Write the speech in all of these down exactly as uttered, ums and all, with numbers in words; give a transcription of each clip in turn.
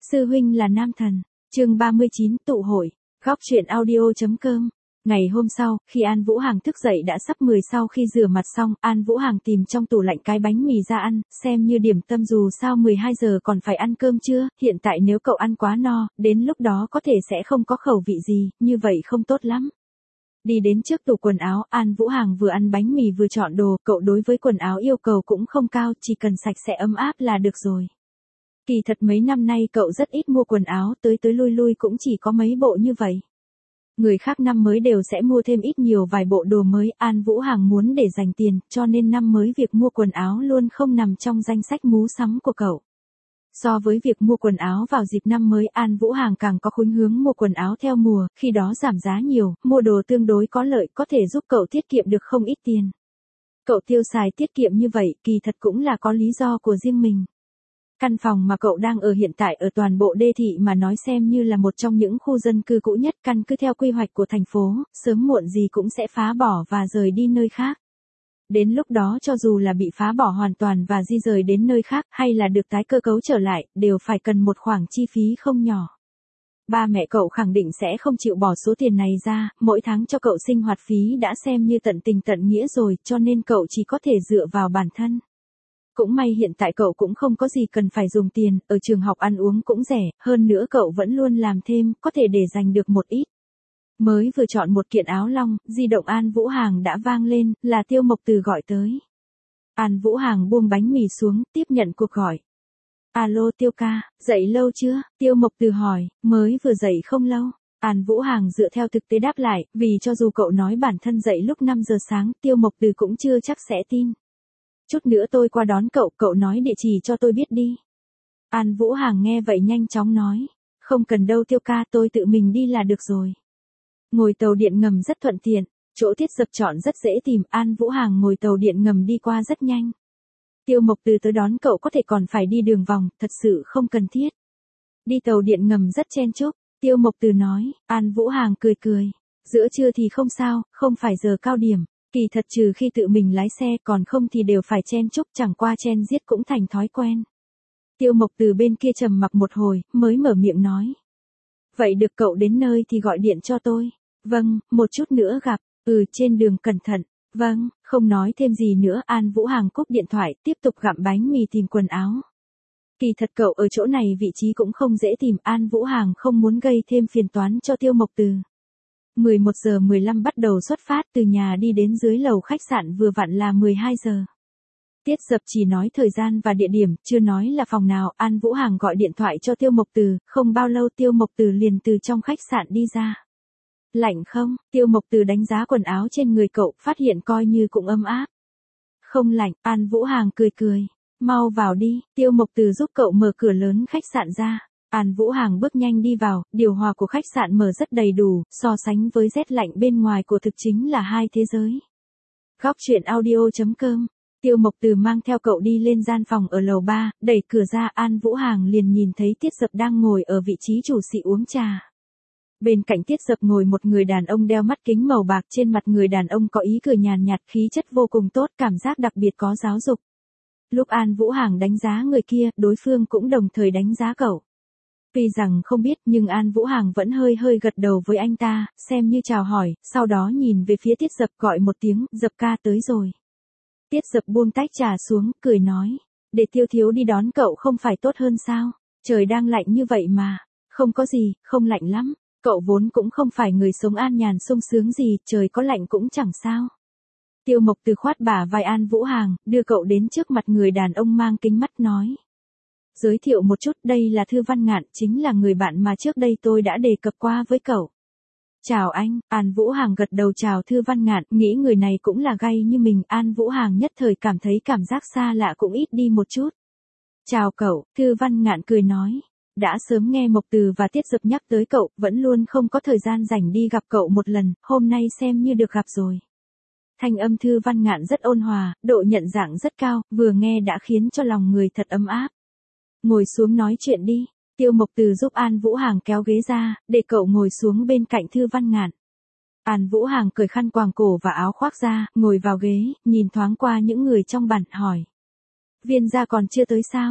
Sư huynh là nam thần. Chương ba mươi chín tụ hội. Góc truyện audio.com. Ngày hôm sau, khi An Vũ Hàng thức dậy đã sắp mười sau khi rửa mặt xong, An Vũ Hàng tìm trong tủ lạnh cái bánh mì ra ăn, xem như điểm tâm dù sao mười hai giờ còn phải ăn cơm trưa, hiện tại nếu cậu ăn quá no, đến lúc đó có thể sẽ không có khẩu vị gì, như vậy không tốt lắm. Đi đến trước tủ quần áo, An Vũ Hàng vừa ăn bánh mì vừa chọn đồ, cậu đối với quần áo yêu cầu cũng không cao, chỉ cần sạch sẽ ấm áp là được rồi. Kỳ thật mấy năm nay cậu rất ít mua quần áo, tới tới lui lui cũng chỉ có mấy bộ như vậy. Người khác năm mới đều sẽ mua thêm ít nhiều vài bộ đồ mới, An Vũ Hàng muốn để dành tiền, cho nên năm mới việc mua quần áo luôn không nằm trong danh sách mua sắm của cậu. So với việc mua quần áo vào dịp năm mới, An Vũ Hàng càng có khuynh hướng mua quần áo theo mùa, khi đó giảm giá nhiều, mua đồ tương đối có lợi có thể giúp cậu tiết kiệm được không ít tiền. Cậu tiêu xài tiết kiệm như vậy, kỳ thật cũng là có lý do của riêng mình. Căn phòng mà cậu đang ở hiện tại ở toàn bộ đô thị mà nói xem như là một trong những khu dân cư cũ nhất, căn cứ theo quy hoạch của thành phố, sớm muộn gì cũng sẽ phá bỏ và rời đi nơi khác. Đến lúc đó cho dù là bị phá bỏ hoàn toàn và di rời đến nơi khác hay là được tái cơ cấu trở lại, đều phải cần một khoản chi phí không nhỏ. Ba mẹ cậu khẳng định sẽ không chịu bỏ số tiền này ra, mỗi tháng cho cậu sinh hoạt phí đã xem như tận tình tận nghĩa rồi, cho nên cậu chỉ có thể dựa vào bản thân. Cũng may hiện tại cậu cũng không có gì cần phải dùng tiền, ở trường học ăn uống cũng rẻ, hơn nữa cậu vẫn luôn làm thêm, có thể để dành được một ít. Mới vừa chọn một kiện áo long, di động An Vũ Hàng đã vang lên, là Tiêu Mộc Từ gọi tới. An Vũ Hàng buông bánh mì xuống, tiếp nhận cuộc gọi. Alo Tiêu ca, dậy lâu chưa? Tiêu Mộc Từ hỏi, mới vừa dậy không lâu. An Vũ Hàng dựa theo thực tế đáp lại, vì cho dù cậu nói bản thân dậy lúc năm giờ sáng, Tiêu Mộc Từ cũng chưa chắc sẽ tin. Chút nữa tôi qua đón cậu, cậu nói địa chỉ cho tôi biết đi. An Vũ Hàng nghe vậy nhanh chóng nói, không cần đâu Tiêu ca, tôi tự mình đi là được rồi. Ngồi tàu điện ngầm rất thuận tiện, chỗ Tiết Dập chọn rất dễ tìm, An Vũ Hàng ngồi tàu điện ngầm đi qua rất nhanh. Tiêu Mộc Từ tới đón cậu có thể còn phải đi đường vòng, thật sự không cần thiết. Đi tàu điện ngầm rất chen chúc, Tiêu Mộc Từ nói, An Vũ Hàng cười cười, giữa trưa thì không sao, không phải giờ cao điểm. Kỳ thật trừ khi tự mình lái xe còn không thì đều phải chen chúc, chẳng qua chen giết cũng thành thói quen. Tiêu Mộc Từ bên kia trầm mặc một hồi, mới mở miệng nói. Vậy được, cậu đến nơi thì gọi điện cho tôi. Vâng, một chút nữa gặp, ừ trên đường cẩn thận. Vâng, không nói thêm gì nữa, An Vũ Hàng cúp điện thoại, tiếp tục gặm bánh mì tìm quần áo. Kỳ thật cậu ở chỗ này vị trí cũng không dễ tìm, An Vũ Hàng không muốn gây thêm phiền toán cho Tiêu Mộc Từ. mười một giờ mười lăm bắt đầu xuất phát, từ nhà đi đến dưới lầu khách sạn vừa vặn là mười hai giờ. Tiết Dập chỉ nói thời gian và địa điểm, chưa nói là phòng nào, An Vũ Hàng gọi điện thoại cho Tiêu Mộc Từ, không bao lâu Tiêu Mộc Từ liền từ trong khách sạn đi ra. Lạnh không? Tiêu Mộc Từ đánh giá quần áo trên người cậu, phát hiện coi như cũng ấm áp. Không lạnh, An Vũ Hàng cười cười. Mau vào đi, Tiêu Mộc Từ giúp cậu mở cửa lớn khách sạn ra. An Vũ Hàng bước nhanh đi vào, điều hòa của khách sạn mở rất đầy đủ, so sánh với rét lạnh bên ngoài của thực chính là hai thế giới. Góc truyện audio.com. Tiêu Mộc Từ mang theo cậu đi lên gian phòng ở lầu ba, đẩy cửa ra, An Vũ Hàng liền nhìn thấy Tiết Dập đang ngồi ở vị trí chủ sĩ uống trà. Bên cạnh Tiết Dập ngồi một người đàn ông đeo mắt kính màu bạc, trên mặt người đàn ông có ý cười nhàn nhạt, khí chất vô cùng tốt, cảm giác đặc biệt có giáo dục. Lúc An Vũ Hàng đánh giá người kia, đối phương cũng đồng thời đánh giá cậu. Tuy rằng không biết nhưng An Vũ Hàng vẫn hơi hơi gật đầu với anh ta, xem như chào hỏi, sau đó nhìn về phía Tiết Dập gọi một tiếng, Dập ca tới rồi. Tiết Dập buông tách trà xuống, cười nói, để Tiêu thiếu đi đón cậu không phải tốt hơn sao, trời đang lạnh như vậy mà, không có gì, không lạnh lắm, cậu vốn cũng không phải người sống an nhàn sung sướng gì, trời có lạnh cũng chẳng sao. Tiêu Mộc Từ khoát bả vai An Vũ Hàng, đưa cậu đến trước mặt người đàn ông mang kính mắt nói. Giới thiệu một chút, đây là Thư Văn Ngạn, chính là người bạn mà trước đây tôi đã đề cập qua với cậu. Chào anh, An Vũ Hàng gật đầu chào Thư Văn Ngạn, nghĩ người này cũng là gay như mình, An Vũ Hàng nhất thời cảm thấy cảm giác xa lạ cũng ít đi một chút. Chào cậu, Thư Văn Ngạn cười nói, đã sớm nghe Mộc Từ và Tiết Dập nhắc tới cậu, vẫn luôn không có thời gian rảnh đi gặp cậu một lần, hôm nay xem như được gặp rồi. Thanh âm Thư Văn Ngạn rất ôn hòa, độ nhận dạng rất cao, vừa nghe đã khiến cho lòng người thật ấm áp. Ngồi xuống nói chuyện đi. Tiêu Mộc Từ giúp An Vũ Hàng kéo ghế ra, để cậu ngồi xuống bên cạnh Thư Văn Ngạn. An Vũ Hàng cởi khăn quàng cổ và áo khoác ra, ngồi vào ghế, nhìn thoáng qua những người trong bàn, hỏi. Viên gia còn chưa tới sao?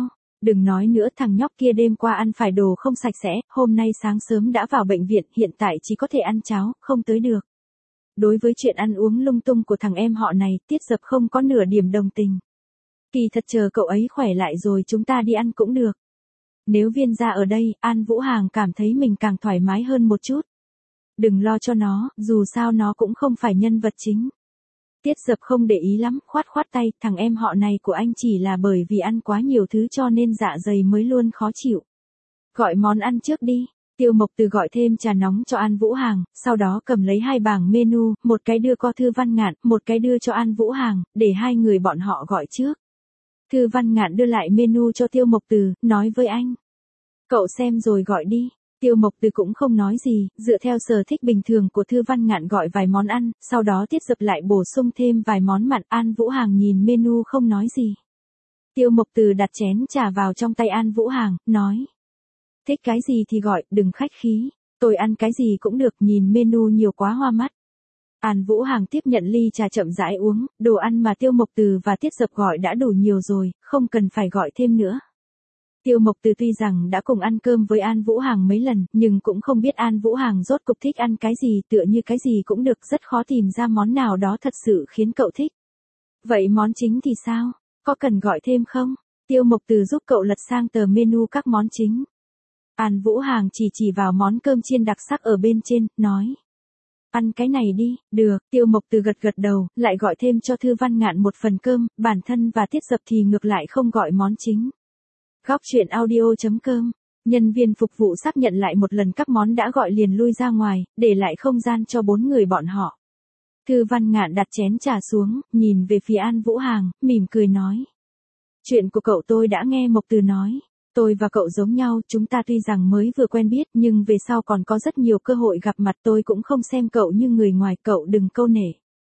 Đừng nói nữa, thằng nhóc kia đêm qua ăn phải đồ không sạch sẽ, hôm nay sáng sớm đã vào bệnh viện, hiện tại chỉ có thể ăn cháo, không tới được. Đối với chuyện ăn uống lung tung của thằng em họ này, Tiết Dập không có nửa điểm đồng tình. Kỳ thật chờ cậu ấy khỏe lại rồi chúng ta đi ăn cũng được. Nếu Viên gia ở đây, An Vũ Hàng cảm thấy mình càng thoải mái hơn một chút. Đừng lo cho nó, dù sao nó cũng không phải nhân vật chính. Tiết Dập không để ý lắm, khoát khoát tay, thằng em họ này của anh chỉ là bởi vì ăn quá nhiều thứ cho nên dạ dày mới luôn khó chịu. Gọi món ăn trước đi. Tiêu Mộc Từ gọi thêm trà nóng cho An Vũ Hàng, sau đó cầm lấy hai bảng menu, một cái đưa cho Thư Văn Ngạn, một cái đưa cho An Vũ Hàng, để hai người bọn họ gọi trước. Thư Văn Ngạn đưa lại menu cho Tiêu Mộc Từ, nói với anh. Cậu xem rồi gọi đi. Tiêu Mộc Từ cũng không nói gì, dựa theo sở thích bình thường của Thư Văn Ngạn gọi vài món ăn, sau đó Tiết Dập lại bổ sung thêm vài món mặn. An Vũ Hàng nhìn menu không nói gì. Tiêu Mộc Từ đặt chén trà vào trong tay An Vũ Hàng, nói. Thích cái gì thì gọi, đừng khách khí. Tôi ăn cái gì cũng được, nhìn menu nhiều quá hoa mắt. An Vũ Hàng tiếp nhận ly trà chậm rãi uống, đồ ăn mà Tiêu Mộc Từ và Tiết Dập gọi đã đủ nhiều rồi, không cần phải gọi thêm nữa. Tiêu Mộc Từ tuy rằng đã cùng ăn cơm với An Vũ Hàng mấy lần, nhưng cũng không biết An Vũ Hàng rốt cục thích ăn cái gì, tựa như cái gì cũng được, rất khó tìm ra món nào đó thật sự khiến cậu thích. Vậy món chính thì sao? Có cần gọi thêm không? Tiêu Mộc Từ giúp cậu lật sang tờ menu các món chính. An Vũ Hàng chỉ chỉ vào món cơm chiên đặc sắc ở bên trên, nói. Ăn cái này đi, được. Tiêu Mộc Từ gật gật đầu, lại gọi thêm cho Thư Văn Ngạn một phần cơm, bản thân và Tiết Dập thì ngược lại không gọi món chính. Góc truyện audio chấm com. Nhân viên phục vụ xác nhận lại một lần các món đã gọi liền lui ra ngoài, để lại không gian cho bốn người bọn họ. Thư Văn Ngạn đặt chén trà xuống, nhìn về phía An Vũ Hàng, mỉm cười nói. Chuyện của cậu tôi đã nghe Mộc Từ nói. Tôi và cậu giống nhau, chúng ta tuy rằng mới vừa quen biết nhưng về sau còn có rất nhiều cơ hội gặp mặt, tôi cũng không xem cậu như người ngoài, cậu đừng câu nể.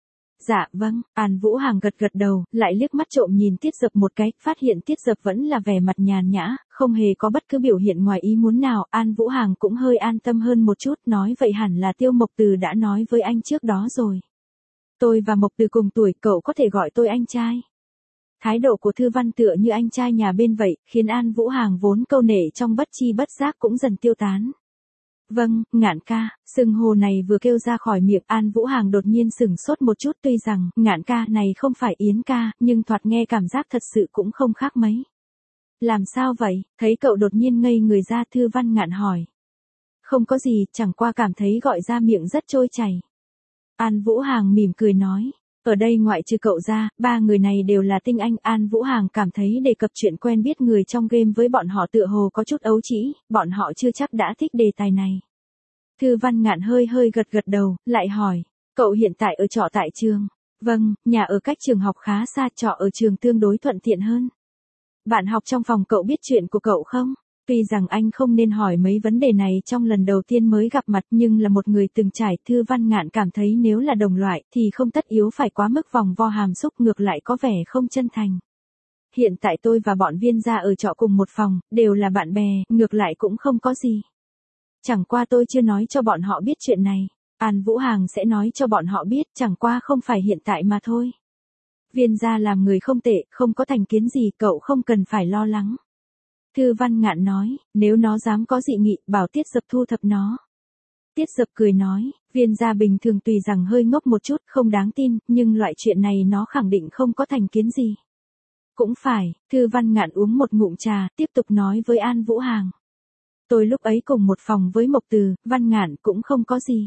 Dạ vâng, An Vũ Hàng gật gật đầu, lại liếc mắt trộm nhìn Tiết Dập một cái, phát hiện Tiết Dập vẫn là vẻ mặt nhàn nhã, không hề có bất cứ biểu hiện ngoài ý muốn nào. An Vũ Hàng cũng hơi an tâm hơn một chút, nói vậy hẳn là Tiêu Mộc Từ đã nói với anh trước đó rồi. Tôi và Mộc Từ cùng tuổi, cậu có thể gọi tôi anh trai. Thái độ của Thư Văn tựa như anh trai nhà bên vậy, khiến An Vũ Hàng vốn câu nể trong bất chi bất giác cũng dần tiêu tán. Vâng, Ngạn ca, xưng hô này vừa kêu ra khỏi miệng, An Vũ Hàng đột nhiên sửng sốt một chút, tuy rằng, Ngạn ca này không phải Yến ca, nhưng thoạt nghe cảm giác thật sự cũng không khác mấy. Làm sao vậy, thấy cậu đột nhiên ngây người ra, Thư Văn Ngạn hỏi. Không có gì, chẳng qua cảm thấy gọi ra miệng rất trôi chảy. An Vũ Hàng mỉm cười nói. Ở đây ngoại trừ cậu ra, ba người này đều là tinh anh. An Vũ Hàng cảm thấy đề cập chuyện quen biết người trong game với bọn họ tựa hồ có chút ấu trĩ, bọn họ chưa chắc đã thích đề tài này. Thư Văn Ngạn hơi hơi gật gật đầu, lại hỏi, cậu hiện tại ở trọ tại trường? Vâng, nhà ở cách trường học khá xa, trọ ở trường tương đối thuận tiện hơn. Bạn học trong phòng cậu biết chuyện của cậu không? Tuy rằng anh không nên hỏi mấy vấn đề này trong lần đầu tiên mới gặp mặt, nhưng là một người từng trải, Thư Văn Ngạn cảm thấy nếu là đồng loại thì không tất yếu phải quá mức vòng vo hàm xúc, ngược lại có vẻ không chân thành. Hiện tại tôi và bọn Viên gia ở trọ cùng một phòng, đều là bạn bè, ngược lại cũng không có gì. Chẳng qua tôi chưa nói cho bọn họ biết chuyện này. An Vũ Hàng sẽ nói cho bọn họ biết, chẳng qua không phải hiện tại mà thôi. Viên gia làm người không tệ, không có thành kiến gì, cậu không cần phải lo lắng. Thư Văn Ngạn nói, nếu nó dám có dị nghị, bảo Tiết Dập thu thập nó. Tiết Dập cười nói, Viên gia bình thường tuy rằng hơi ngốc một chút, không đáng tin, nhưng loại chuyện này nó khẳng định không có thành kiến gì. Cũng phải, Thư Văn Ngạn uống một ngụm trà, tiếp tục nói với An Vũ Hàng. Tôi lúc ấy cùng một phòng với Mộc Từ, Văn Ngạn cũng không có gì.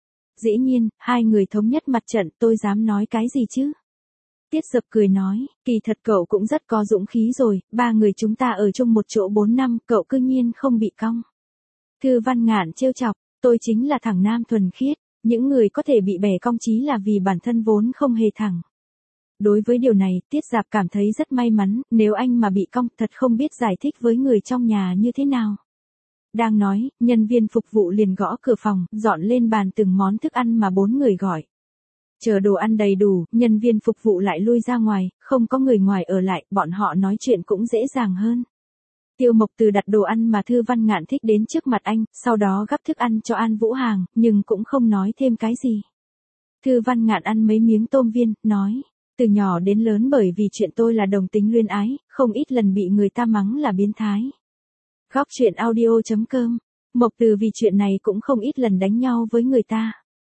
Dĩ nhiên, hai người thống nhất mặt trận, tôi dám nói cái gì chứ? Tiết Dập cười nói, kỳ thật cậu cũng rất có dũng khí rồi, ba người chúng ta ở chung một chỗ bốn năm, cậu cư nhiên không bị cong. Thư Văn Ngạn trêu chọc, tôi chính là thẳng nam thuần khiết, những người có thể bị bẻ cong chí là vì bản thân vốn không hề thẳng. Đối với điều này, Tiết Dạp cảm thấy rất may mắn, nếu anh mà bị cong thật không biết giải thích với người trong nhà như thế nào. Đang nói, nhân viên phục vụ liền gõ cửa phòng, dọn lên bàn từng món thức ăn mà bốn người gọi. Chờ đồ ăn đầy đủ, nhân viên phục vụ lại lui ra ngoài, không có người ngoài ở lại, bọn họ nói chuyện cũng dễ dàng hơn. Tiêu Mộc Từ đặt đồ ăn mà Thư Văn Ngạn thích đến trước mặt anh, sau đó gắp thức ăn cho An Vũ Hàng, nhưng cũng không nói thêm cái gì. Thư Văn Ngạn ăn mấy miếng tôm viên, nói, Từ nhỏ đến lớn bởi vì chuyện tôi là đồng tính luyến ái, không ít lần bị người ta mắng là biến thái. Góc truyện audio chấm com. Mộc Từ vì chuyện này cũng không ít lần đánh nhau với người ta.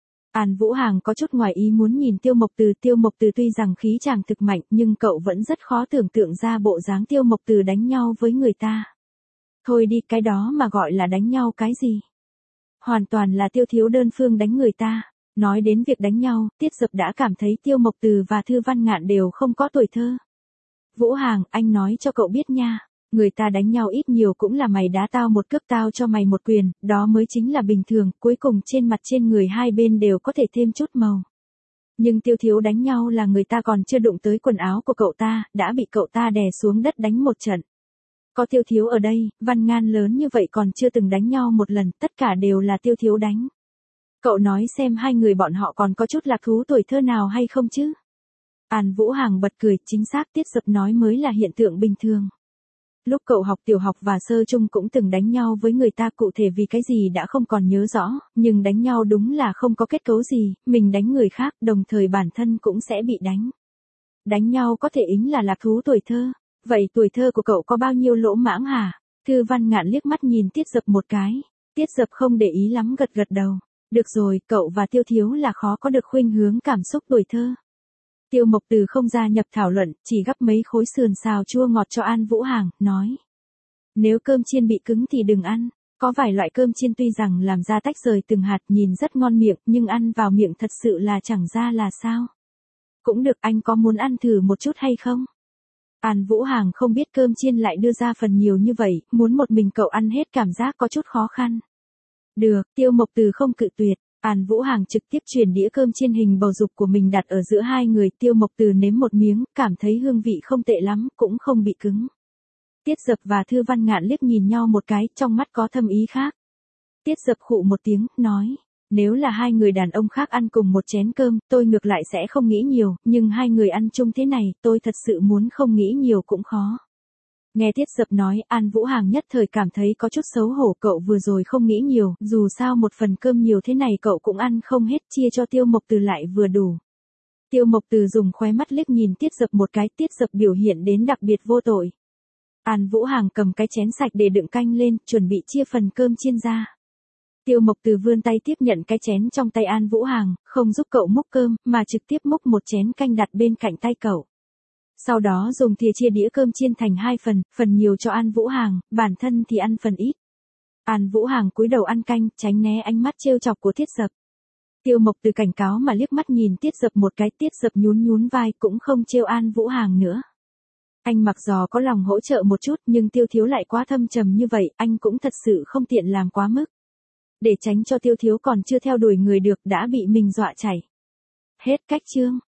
An Vũ Hàng có chút ngoài ý muốn nhìn Tiêu Mộc Từ. Tiêu Mộc Từ tuy rằng khí chàng thực mạnh nhưng cậu vẫn rất khó tưởng tượng ra bộ dáng Tiêu Mộc Từ đánh nhau với người ta. Thôi đi, cái đó mà gọi là đánh nhau cái gì? Hoàn toàn là Tiêu Thiếu đơn phương đánh người ta. Nói đến việc đánh nhau, Tiết Dập đã cảm thấy Tiêu Mộc Từ và Thư Văn Ngạn đều không có tuổi thơ. Vũ Hàng, anh nói cho cậu biết nha, người ta đánh nhau ít nhiều cũng là mày đá tao một cước tao cho mày một quyền, đó mới chính là bình thường, cuối cùng trên mặt trên người hai bên đều có thể thêm chút màu. Nhưng Tiêu Thiếu đánh nhau là người ta còn chưa đụng tới quần áo của cậu ta, đã bị cậu ta đè xuống đất đánh một trận. Có Tiêu Thiếu ở đây, Văn Ngan lớn như vậy còn chưa từng đánh nhau một lần, tất cả đều là Tiêu Thiếu đánh. Cậu nói xem hai người bọn họ còn có chút lạc thú tuổi thơ nào hay không chứ? An Vũ Hàng bật cười, chính xác Tiết Dập nói mới là hiện tượng bình thường. Lúc cậu học tiểu học và sơ trung cũng từng đánh nhau với người ta, cụ thể vì cái gì đã không còn nhớ rõ, nhưng đánh nhau đúng là không có kết cấu gì, mình đánh người khác, đồng thời bản thân cũng sẽ bị đánh. Đánh nhau có thể ính là lạc thú tuổi thơ, vậy tuổi thơ của cậu có bao nhiêu lỗ mãng hả? Thư Văn Ngạn liếc mắt nhìn Tiết Dập một cái, Tiết Dập không để ý lắm gật gật đầu. Được rồi, cậu và Tiêu Thiếu là khó có được khuynh hướng cảm xúc tuổi thơ. Tiêu Mộc Từ không gia nhập thảo luận, chỉ gắp mấy khối sườn xào chua ngọt cho An Vũ Hàng, nói. Nếu cơm chiên bị cứng thì đừng ăn, có vài loại cơm chiên tuy rằng làm ra tách rời từng hạt nhìn rất ngon miệng nhưng ăn vào miệng thật sự là chẳng ra là sao. Cũng được, anh có muốn ăn thử một chút hay không? An Vũ Hàng không biết cơm chiên lại đưa ra phần nhiều như vậy, muốn một mình cậu ăn hết cảm giác có chút khó khăn. Được, Tiêu Mộc Từ không cự tuyệt, An Vũ Hàng trực tiếp chuyển đĩa cơm chiên hình bầu dục của mình đặt ở giữa hai người, Tiêu Mộc Từ nếm một miếng, cảm thấy hương vị không tệ lắm, cũng không bị cứng. Tiết Dập và Thư Văn Ngạn liếc nhìn nhau một cái, trong mắt có thâm ý khác. Tiết Dập khụ một tiếng, nói, nếu là hai người đàn ông khác ăn cùng một chén cơm, tôi ngược lại sẽ không nghĩ nhiều, nhưng hai người ăn chung thế này, tôi thật sự muốn không nghĩ nhiều cũng khó. Nghe Tiết Dập nói, An Vũ Hàng nhất thời cảm thấy có chút xấu hổ, cậu vừa rồi không nghĩ nhiều, dù sao một phần cơm nhiều thế này cậu cũng ăn không hết, chia cho Tiêu Mộc Từ lại vừa đủ. Tiêu Mộc Từ dùng khóe mắt liếc nhìn Tiết Dập một cái, Tiết Dập biểu hiện đến đặc biệt vô tội. An Vũ Hàng cầm cái chén sạch để đựng canh lên, chuẩn bị chia phần cơm chiên ra. Tiêu Mộc Từ vươn tay tiếp nhận cái chén trong tay An Vũ Hàng, không giúp cậu múc cơm, mà trực tiếp múc một chén canh đặt bên cạnh tay cậu. Sau đó dùng thìa chia đĩa cơm chiên thành hai phần, phần nhiều cho An Vũ Hàng, bản thân thì ăn phần ít. An Vũ Hàng cúi đầu ăn canh, tránh né ánh mắt trêu chọc của Tiết Dập. Tiêu Mộc Từ cảnh cáo mà liếc mắt nhìn Tiết Dập một cái, Tiết Dập nhún nhún vai cũng không trêu An Vũ Hàng nữa. Anh mặc dù có lòng hỗ trợ một chút nhưng Tiêu Thiếu lại quá thâm trầm như vậy, anh cũng thật sự không tiện làm quá mức. Để tránh cho Tiêu Thiếu còn chưa theo đuổi người được đã bị mình dọa chảy. Hết cách chương.